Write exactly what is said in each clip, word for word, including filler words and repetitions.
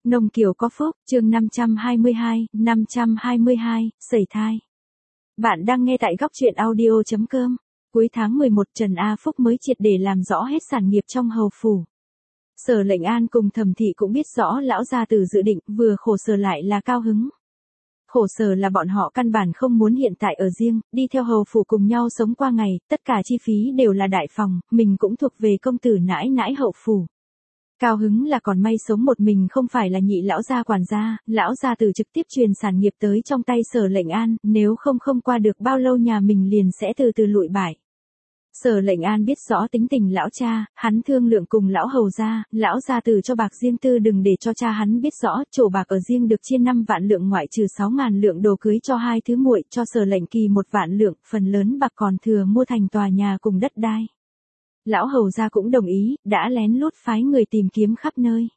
Nông Kiều có phúc, chương năm trăm hai mươi hai, năm trăm hai mươi hai, sẩy thai. Bạn đang nghe tại góc truyện audio chấm com. Cuối tháng mười một Trần A Phúc mới triệt để làm rõ hết sản nghiệp trong hầu phủ. Sở Lệnh An cùng Thẩm Thị cũng biết rõ lão gia tử dự định, vừa khổ sở lại là cao hứng. Khổ sở là bọn họ căn bản không muốn hiện tại ở riêng, đi theo hầu phủ cùng nhau sống qua ngày, tất cả chi phí đều là đại phòng, mình cũng thuộc về công tử nãi nãi hậu phủ. Cao hứng là còn may sống một mình không phải là nhị lão gia quản gia, lão gia tử trực tiếp truyền sản nghiệp tới trong tay Sở Lệnh An, nếu không không qua được bao lâu nhà mình liền sẽ từ từ lụi bại. Sở Lệnh An biết rõ tính tình lão cha, hắn thương lượng cùng lão hầu gia, lão gia tử cho bạc riêng tư đừng để cho cha hắn biết rõ, chỗ bạc ở riêng được chia năm vạn lượng ngoại trừ sáu ngàn lượng đồ cưới cho hai thứ muội, cho Sở Lệnh Kỳ một vạn lượng, phần lớn bạc còn thừa mua thành tòa nhà cùng đất đai. Lão hầu gia cũng đồng ý, đã lén lút phái người tìm kiếm khắp nơi.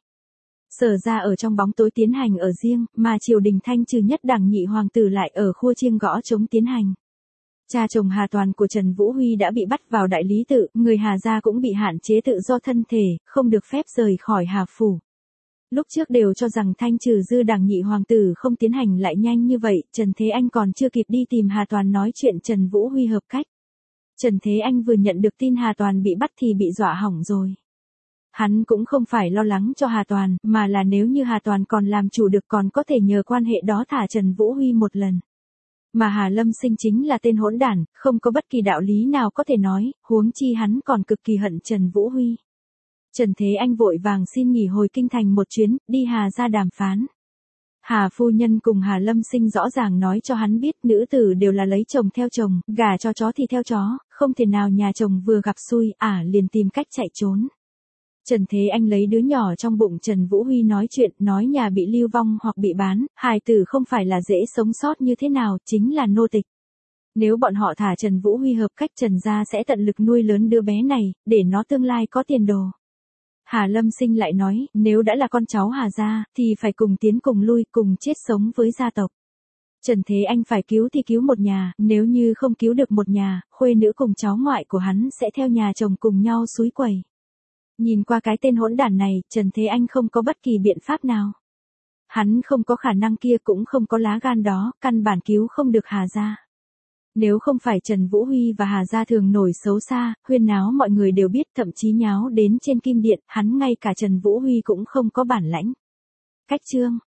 Sở gia ở trong bóng tối tiến hành ở riêng, mà triều đình thanh trừ nhất đảng nhị hoàng tử lại ở khua chiêng gõ trống tiến hành. Cha chồng Hà Toàn của Trần Vũ Huy đã bị bắt vào đại lý tự, người Hà gia cũng bị hạn chế tự do thân thể, không được phép rời khỏi Hà phủ. Lúc trước đều cho rằng thanh trừ dư đảng nhị hoàng tử không tiến hành lại nhanh như vậy, Trần Thế Anh còn chưa kịp đi tìm Hà Toàn nói chuyện Trần Vũ Huy hợp cách. Trần Thế Anh vừa nhận được tin Hà Toàn bị bắt thì bị dọa hỏng rồi. Hắn cũng không phải lo lắng cho Hà Toàn, mà là nếu như Hà Toàn còn làm chủ được còn có thể nhờ quan hệ đó thả Trần Vũ Huy một lần. Mà Hà Lâm Sinh chính là tên hỗn đản, không có bất kỳ đạo lý nào có thể nói, huống chi hắn còn cực kỳ hận Trần Vũ Huy. Trần Thế Anh vội vàng xin nghỉ hồi kinh thành một chuyến, đi Hà ra đàm phán. Hà phu nhân cùng Hà Lâm Sinh rõ ràng nói cho hắn biết nữ tử đều là lấy chồng theo chồng, gả cho chó thì theo chó, không thể nào nhà chồng vừa gặp xui, ả à, liền tìm cách chạy trốn. Trần Thế Anh lấy đứa nhỏ trong bụng Trần Vũ Huy nói chuyện, nói nhà bị lưu vong hoặc bị bán, hài tử không phải là dễ sống sót như thế nào, chính là nô tịch. Nếu bọn họ thả Trần Vũ Huy hợp cách Trần gia sẽ tận lực nuôi lớn đứa bé này, để nó tương lai có tiền đồ. Hà Lâm Sinh lại nói, nếu đã là con cháu Hà gia, thì phải cùng tiến cùng lui, cùng chết sống với gia tộc. Trần Thế Anh phải cứu thì cứu một nhà, nếu như không cứu được một nhà, khuê nữ cùng cháu ngoại của hắn sẽ theo nhà chồng cùng nhau xúi quẩy. Nhìn qua cái tên hỗn đản này, Trần Thế Anh không có bất kỳ biện pháp nào. Hắn không có khả năng kia cũng không có lá gan đó, căn bản cứu không được Hà gia. Nếu không phải Trần Vũ Huy và Hà gia thường nổi xấu xa, huyên náo mọi người đều biết, thậm chí nháo đến trên kim điện, hắn ngay cả Trần Vũ Huy cũng không có bản lãnh. Cách chương